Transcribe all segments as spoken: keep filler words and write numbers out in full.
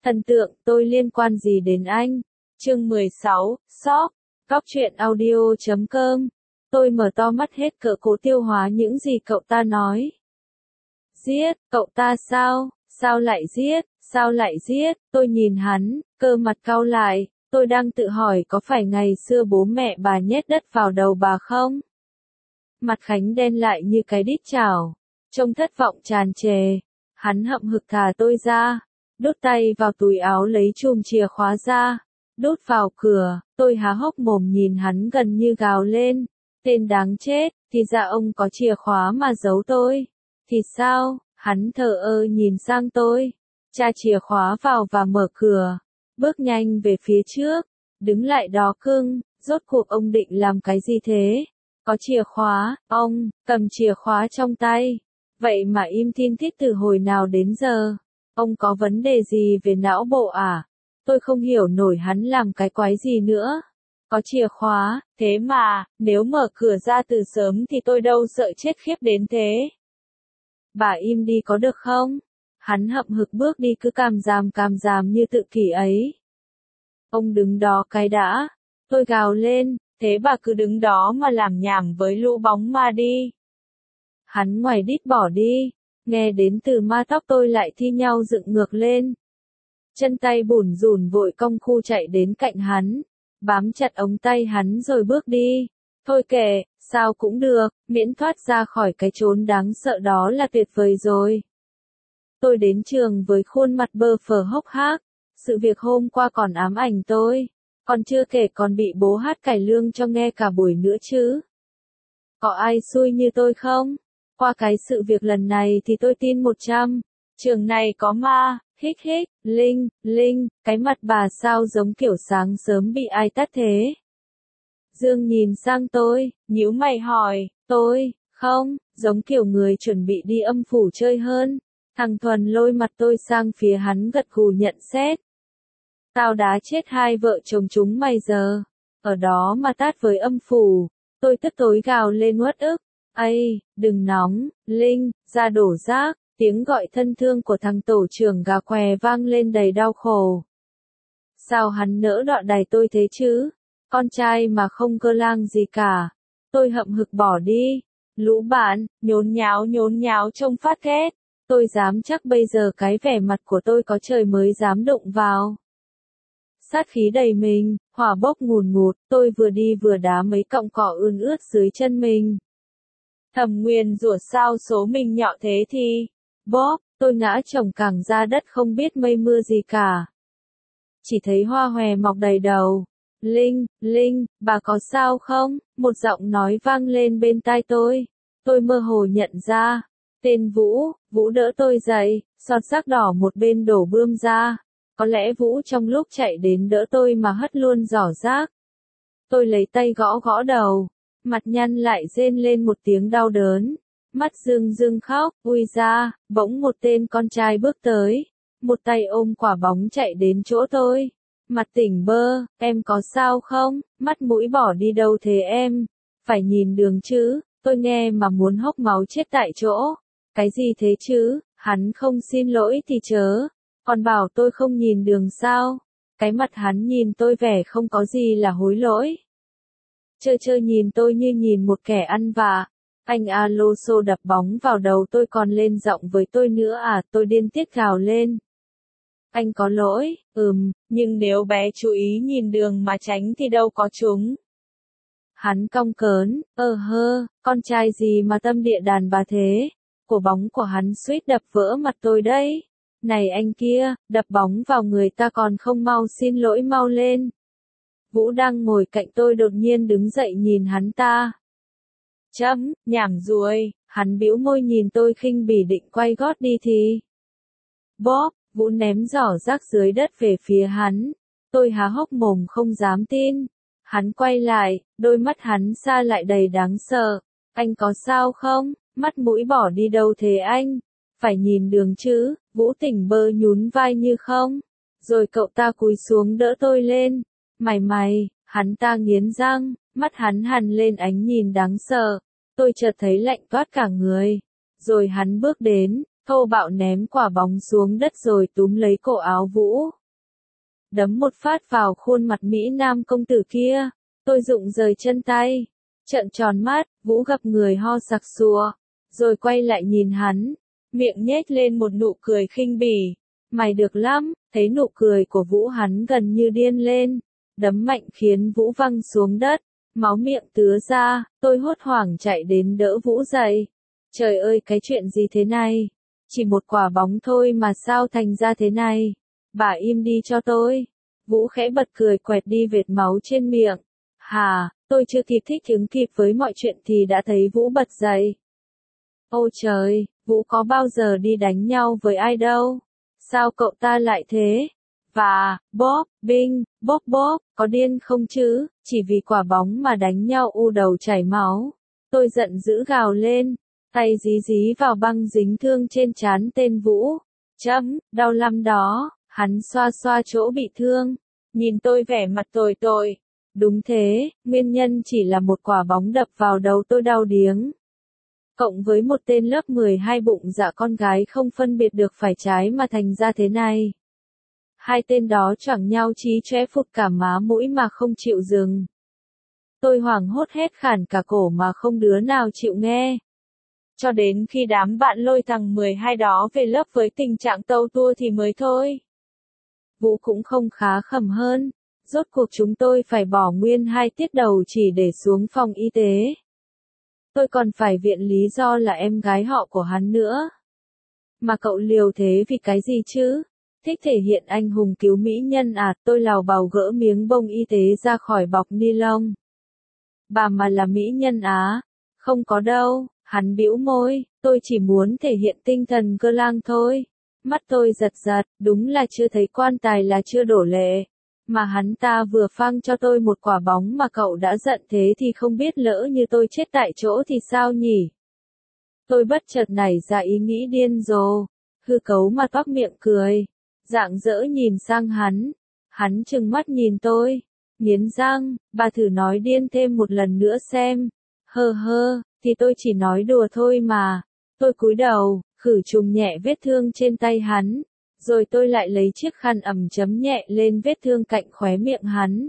Thần tượng, tôi liên quan gì đến anh? Chương mười sáu, Shop, Cóc truyện audio chấm com. Tôi mở to mắt hết cỡ cố tiêu hóa những gì cậu ta nói. Giết, cậu ta sao? Sao lại giết? Sao lại giết? Tôi nhìn hắn, cơ mặt cau lại, tôi đang tự hỏi có phải ngày xưa bố mẹ bà nhét đất vào đầu bà không? Mặt Khánh đen lại như cái đít chảo, trông thất vọng tràn trề. Hắn hậm hực thả tôi ra, đút tay vào túi áo lấy chùm chìa khóa ra, đút vào cửa. Tôi há hốc mồm nhìn hắn gần như gào lên, tên đáng chết, thì ra ông có chìa khóa mà giấu tôi. Thì sao? Hắn thờ ơ nhìn sang tôi, tra chìa khóa vào và mở cửa, bước nhanh về phía trước, đứng lại đó cưng, rốt cuộc ông định làm cái gì thế? Có chìa khóa, ông, cầm chìa khóa trong tay, vậy mà im thin thít từ hồi nào đến giờ? Ông có vấn đề gì về não bộ à? Tôi không hiểu nổi hắn làm cái quái gì nữa. Có chìa khóa, thế mà, nếu mở cửa ra từ sớm thì tôi đâu sợ chết khiếp đến thế. Bà im đi có được không? Hắn hậm hực bước đi cứ càm ràm càm ràm như tự kỷ ấy. Ông đứng đó cái đã. Tôi gào lên, thế bà cứ đứng đó mà làm nhảm với lũ bóng ma đi. Hắn ngoài đít bỏ đi, nghe đến từ ma tóc tôi lại thi nhau dựng ngược lên. Chân tay bủn rủn vội cong khu chạy đến cạnh hắn, bám chặt ống tay hắn rồi bước đi. Thôi kệ, sao cũng được, miễn thoát ra khỏi cái chốn đáng sợ đó là tuyệt vời rồi. Tôi đến trường với khuôn mặt bơ phờ hốc hác, sự việc hôm qua còn ám ảnh tôi, còn chưa kể còn bị bố hát cải lương cho nghe cả buổi nữa chứ. Có ai xui như tôi không? Qua cái sự việc lần này thì tôi tin một trăm, trường này có ma, hích hích, Linh, Linh, cái mặt bà sao giống kiểu sáng sớm bị ai tát thế? Dương nhìn sang tôi, nhíu mày hỏi, tôi, không, giống kiểu người chuẩn bị đi âm phủ chơi hơn. Thằng Thuần lôi mặt tôi sang phía hắn gật gù nhận xét. Tao đá chết hai vợ chồng chúng mày giờ, ở đó mà tát với âm phủ. Tôi tức tối gào lên uất ức, ây, đừng nóng, Linh, ra đổ rác. Tiếng gọi thân thương của thằng tổ trưởng gà què vang lên đầy đau khổ. Sao hắn nỡ đọ đày tôi thế chứ? Con trai mà không cơ lang gì cả. Tôi hậm hực bỏ đi. Lũ bạn, nhốn nháo nhốn nháo trông phát ghét. Tôi dám chắc bây giờ cái vẻ mặt của tôi có trời mới dám đụng vào. Sát khí đầy mình, hỏa bốc ngùn ngụt, tôi vừa đi vừa đá mấy cọng cỏ ươn ướt dưới chân mình. Thầm nguyền rủa sao số mình nhọ thế thì. Bóp, tôi ngã chồng cẳng ra đất không biết mây mưa gì cả. Chỉ thấy hoa hòe mọc đầy đầu. Linh, Linh, bà có sao không? Một giọng nói vang lên bên tai tôi. Tôi mơ hồ nhận ra. Tên Vũ, Vũ đỡ tôi dậy, sọt rác đỏ một bên đổ bươm ra. Có lẽ Vũ trong lúc chạy đến đỡ tôi mà hất luôn giỏ rác. Tôi lấy tay gõ gõ đầu, mặt nhăn lại rên lên một tiếng đau đớn. Mắt rưng rưng khóc, ui ra, bỗng một tên con trai bước tới, một tay ôm quả bóng chạy đến chỗ tôi. Mặt tỉnh bơ, em có sao không, mắt mũi bỏ đi đâu thế em, phải nhìn đường chứ, tôi nghe mà muốn hốc máu chết tại chỗ. Cái gì thế chứ, hắn không xin lỗi thì chớ, còn bảo tôi không nhìn đường sao, cái mặt hắn nhìn tôi vẻ không có gì là hối lỗi. Chơ chơ nhìn tôi như nhìn một kẻ ăn vạ. Anh Alonso đập bóng vào đầu tôi còn lên giọng với tôi nữa à, tôi điên tiết gào lên. Anh có lỗi, ừm, nhưng nếu bé chú ý nhìn đường mà tránh thì đâu có trúng. Hắn cong cớn, ơ hơ, con trai gì mà tâm địa đàn bà thế, của bóng của hắn suýt đập vỡ mặt tôi đấy. Này anh kia, đập bóng vào người ta còn không mau xin lỗi mau lên. Vũ đang ngồi cạnh tôi đột nhiên đứng dậy nhìn hắn ta. Chấm, nhảm ruồi, hắn bĩu môi nhìn tôi khinh bỉ định quay gót đi thì. Bóp, Vũ ném giỏ rác dưới đất về phía hắn. Tôi há hốc mồm không dám tin. Hắn quay lại, đôi mắt hắn xa lại đầy đáng sợ. Anh có sao không? Mắt mũi bỏ đi đâu thế anh? Phải nhìn đường chứ, Vũ tỉnh bơ nhún vai như không. Rồi cậu ta cúi xuống đỡ tôi lên. Mày mày, hắn ta nghiến răng. Mắt hắn hằn lên ánh nhìn đáng sợ. Tôi chợt thấy lạnh toát cả người. Rồi hắn bước đến, thô bạo ném quả bóng xuống đất rồi túm lấy cổ áo Vũ. Đấm một phát vào khuôn mặt Mỹ Nam công tử kia, tôi rụng rời chân tay, trợn tròn mắt, Vũ gặp người ho sặc sụa, rồi quay lại nhìn hắn, miệng nhếch lên một nụ cười khinh bỉ, mày được lắm, thấy nụ cười của Vũ hắn gần như điên lên, đấm mạnh khiến Vũ văng xuống đất, máu miệng tứa ra, tôi hốt hoảng chạy đến đỡ Vũ dậy. Trời ơi cái chuyện gì thế này? Chỉ một quả bóng thôi mà sao thành ra thế này? Bà im đi cho tôi. Vũ khẽ bật cười quẹt đi vệt máu trên miệng. Hà, tôi chưa kịp thích ứng kịp với mọi chuyện thì đã thấy Vũ bật dậy. Ôi trời, Vũ có bao giờ đi đánh nhau với ai đâu? Sao cậu ta lại thế? Và, bóp, binh, bóp bóp, có điên không chứ? Chỉ vì quả bóng mà đánh nhau u đầu chảy máu. Tôi giận dữ gào lên, tay dí dí vào băng dính thương trên trán tên Vũ. Chấm, đau lắm đó, hắn xoa xoa chỗ bị thương. Nhìn tôi vẻ mặt tồi tội. Đúng thế, nguyên nhân chỉ là một quả bóng đập vào đầu tôi đau điếng. Cộng với một tên lớp mười hai bụng dạ con gái không phân biệt được phải trái mà thành ra thế này. Hai tên đó choảng nhau chí chóe phụt cả má mũi mà không chịu dừng. Tôi hoảng hốt hét khản cả cổ mà không đứa nào chịu nghe. Cho đến khi đám bạn lôi thằng mười hai đó về lớp với tình trạng tâu tua thì mới thôi. Vũ cũng không khá khẩm hơn. Rốt cuộc chúng tôi phải bỏ nguyên hai tiết đầu chỉ để xuống phòng y tế. Tôi còn phải viện lý do là em gái họ của hắn nữa. Mà cậu liều thế vì cái gì chứ? Thích thể hiện anh hùng cứu mỹ nhân à? Tôi lào bào gỡ miếng bông y tế ra khỏi bọc ni lông. Bà mà là mỹ nhân á? Không có đâu, hắn bĩu môi, tôi chỉ muốn thể hiện tinh thần cơ lang thôi. Mắt tôi giật giật, đúng là chưa thấy quan tài là chưa đổ lệ. Mà hắn ta vừa phang cho tôi một quả bóng mà cậu đã giận thế thì không biết lỡ như tôi chết tại chỗ thì sao nhỉ? Tôi bất chợt nảy ra ý nghĩ điên rồ, hư cấu mặt toác miệng cười, rạng rỡ nhìn sang hắn. Hắn trừng mắt nhìn tôi, nghiến răng, bà thử nói điên thêm một lần nữa xem. Hơ hơ, thì tôi chỉ nói đùa thôi mà. Tôi cúi đầu, khử trùng nhẹ vết thương trên tay hắn. Rồi tôi lại lấy chiếc khăn ẩm chấm nhẹ lên vết thương cạnh khóe miệng hắn.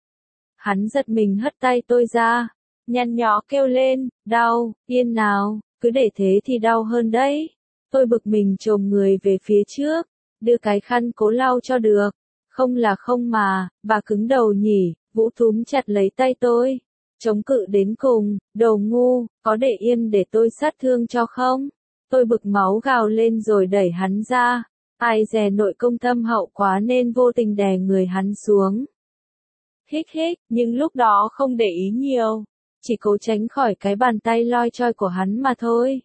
Hắn giật mình hất tay tôi ra, nhăn nhó kêu lên, đau, yên nào, cứ để thế thì đau hơn đấy. Tôi bực mình chồm người về phía trước, đưa cái khăn cố lau cho được. Không là không mà, bà cứng đầu nhỉ, Vũ túm chặt lấy tay tôi. Chống cự đến cùng, đồ ngu, có để yên để tôi sát thương cho không? Tôi bực máu gào lên rồi đẩy hắn ra. Ai dè nội công thâm hậu quá nên vô tình đè người hắn xuống. Hích hích, nhưng lúc đó không để ý nhiều. Chỉ cố tránh khỏi cái bàn tay loi choi của hắn mà thôi.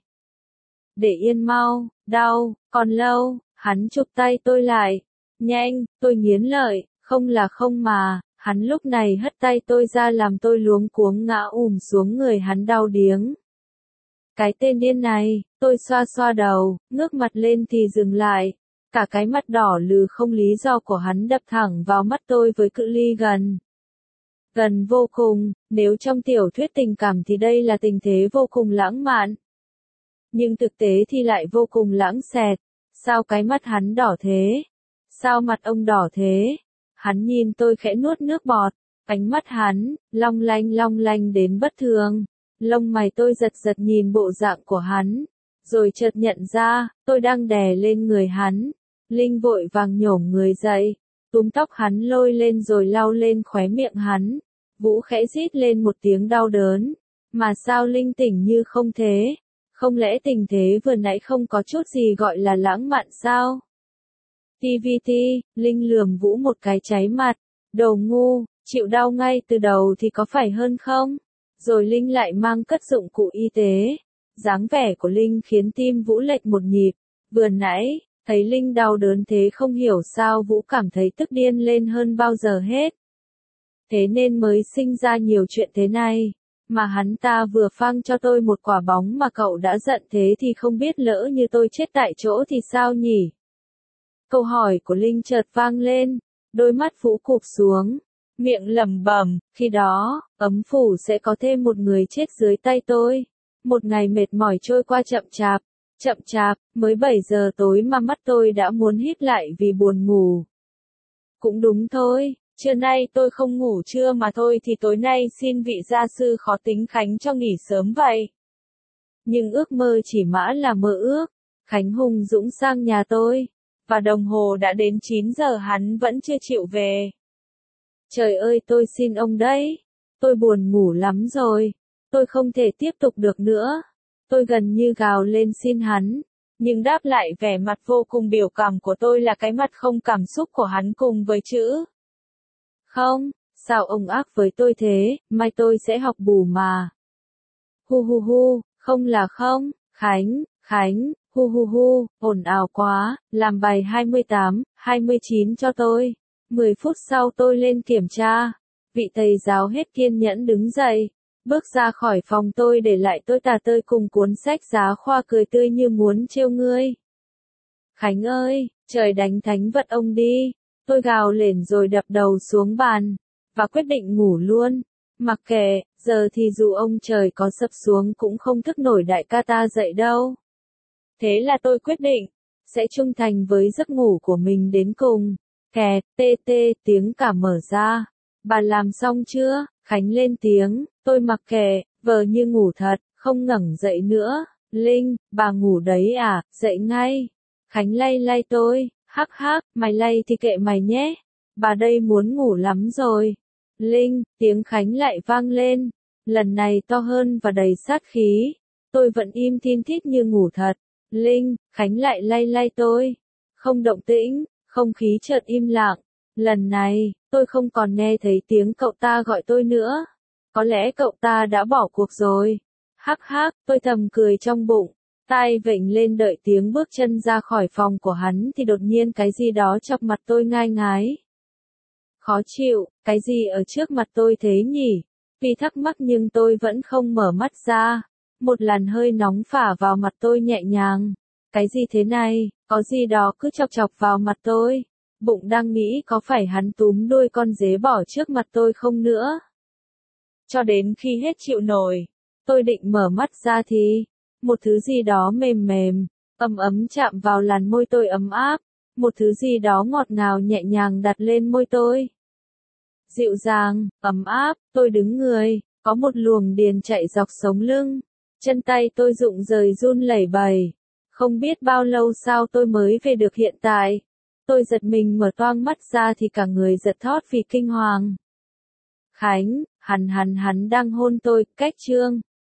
Để yên mau, đau, còn lâu, hắn chụp tay tôi lại. Nhanh, tôi nghiến lợi, không là không mà. Hắn lúc này hất tay tôi ra làm tôi luống cuống ngã ùm xuống người hắn đau điếng. Cái tên điên này, tôi xoa xoa đầu, ngước mặt lên thì dừng lại. Cả cái mắt đỏ lừ không lý do của hắn đập thẳng vào mắt tôi với cự ly gần. Gần vô cùng, nếu trong tiểu thuyết tình cảm thì đây là tình thế vô cùng lãng mạn. Nhưng thực tế thì lại vô cùng lãng xẹt. Sao cái mắt hắn đỏ thế? Sao mặt ông đỏ thế? Hắn nhìn tôi khẽ nuốt nước bọt. Ánh mắt hắn, long lanh long lanh đến bất thường. Lông mày tôi giật giật nhìn bộ dạng của hắn. Rồi chợt nhận ra, tôi đang đè lên người hắn. Linh vội vàng nhổm người dậy, túm tóc hắn lôi lên rồi lau lên khóe miệng hắn. Vũ khẽ rít lên một tiếng đau đớn. Mà sao Linh tỉnh như không thế? Không lẽ tình thế vừa nãy không có chút gì gọi là lãng mạn sao? tê vê tê, Linh lườm Vũ một cái cháy mặt. Đồ ngu, chịu đau ngay từ đầu thì có phải hơn không? Rồi Linh lại mang cất dụng cụ y tế. Dáng vẻ của Linh khiến tim Vũ lệch một nhịp. Vừa nãy, thấy Linh đau đớn thế không hiểu sao Vũ cảm thấy tức điên lên hơn bao giờ hết. Thế nên mới sinh ra nhiều chuyện thế này. Mà hắn ta vừa phang cho tôi một quả bóng mà cậu đã giận thế thì không biết lỡ như tôi chết tại chỗ thì sao nhỉ? Câu hỏi của Linh chợt vang lên. Đôi mắt Vũ cụp xuống. Miệng lẩm bẩm, khi đó, ấm phủ sẽ có thêm một người chết dưới tay tôi. Một ngày mệt mỏi trôi qua chậm chạp. Chậm chạp, mới bảy giờ tối mà mắt tôi đã muốn híp lại vì buồn ngủ. Cũng đúng thôi, trưa nay tôi không ngủ trưa mà thôi thì tối nay xin vị gia sư khó tính Khánh cho nghỉ sớm vậy. Nhưng ước mơ chỉ mãi là mơ ước. Khánh hùng dũng sang nhà tôi, và đồng hồ đã đến chín giờ hắn vẫn chưa chịu về. Trời ơi tôi xin ông đấy, tôi buồn ngủ lắm rồi, tôi không thể tiếp tục được nữa. Tôi gần như gào lên xin hắn, nhưng đáp lại vẻ mặt vô cùng biểu cảm của tôi là cái mặt không cảm xúc của hắn cùng với chữ không. Sao ông ác với tôi thế, mai tôi sẽ học bù mà. Hu hu hu, không là không, Khánh, Khánh, hu hu hu, ồn ào quá, làm bài hai mươi tám, hai mươi chín cho tôi. mười phút sau tôi lên kiểm tra, vị thầy giáo hết kiên nhẫn đứng dậy, bước ra khỏi phòng tôi để lại tôi tà tơi cùng cuốn sách giáo khoa cười tươi như muốn trêu ngươi. Khánh ơi, trời đánh thánh vật ông đi, tôi gào lên rồi đập đầu xuống bàn, và quyết định ngủ luôn. Mặc kệ, giờ thì dù ông trời có sập xuống cũng không thức nổi đại ca ta dậy đâu. Thế là tôi quyết định, sẽ trung thành với giấc ngủ của mình đến cùng. Kẹt, tê tê, tiếng cả mở ra. Bà làm xong chưa? Khánh lên tiếng, tôi mặc kệ, vờ như ngủ thật, không ngẩng dậy nữa. Linh, bà ngủ đấy à, dậy ngay. Khánh lay lay tôi, hắc hắc, mày lay thì kệ mày nhé. Bà đây muốn ngủ lắm rồi. Linh, tiếng Khánh lại vang lên, lần này to hơn và đầy sát khí. Tôi vẫn im thin thít như ngủ thật. Linh, Khánh lại lay lay tôi. Không động tĩnh, không khí chợt im lặng. Lần này, tôi không còn nghe thấy tiếng cậu ta gọi tôi nữa. Có lẽ cậu ta đã bỏ cuộc rồi. Hắc hắc, tôi thầm cười trong bụng. Tai vểnh lên đợi tiếng bước chân ra khỏi phòng của hắn thì đột nhiên cái gì đó chọc mặt tôi ngai ngái. Khó chịu, cái gì ở trước mặt tôi thế nhỉ? Vì thắc mắc nhưng tôi vẫn không mở mắt ra. Một làn hơi nóng phả vào mặt tôi nhẹ nhàng. Cái gì thế này, có gì đó cứ chọc chọc vào mặt tôi. Bụng đang nghĩ có phải hắn túm đuôi con dế bỏ trước mặt tôi không nữa. Cho đến khi hết chịu nổi, tôi định mở mắt ra thì, một thứ gì đó mềm mềm, ấm ấm chạm vào làn môi tôi ấm áp. Một thứ gì đó ngọt ngào nhẹ nhàng đặt lên môi tôi. Dịu dàng, ấm áp, tôi đứng người, có một luồng điền chạy dọc sống lưng. Chân tay tôi rụng rời run lẩy bẩy. Không biết bao lâu sau tôi mới về được hiện tại. Tôi giật mình mở toang mắt ra thì cả người giật thót vì kinh hoàng. Khánh, hắn hắn hắn đang hôn tôi, cách chương.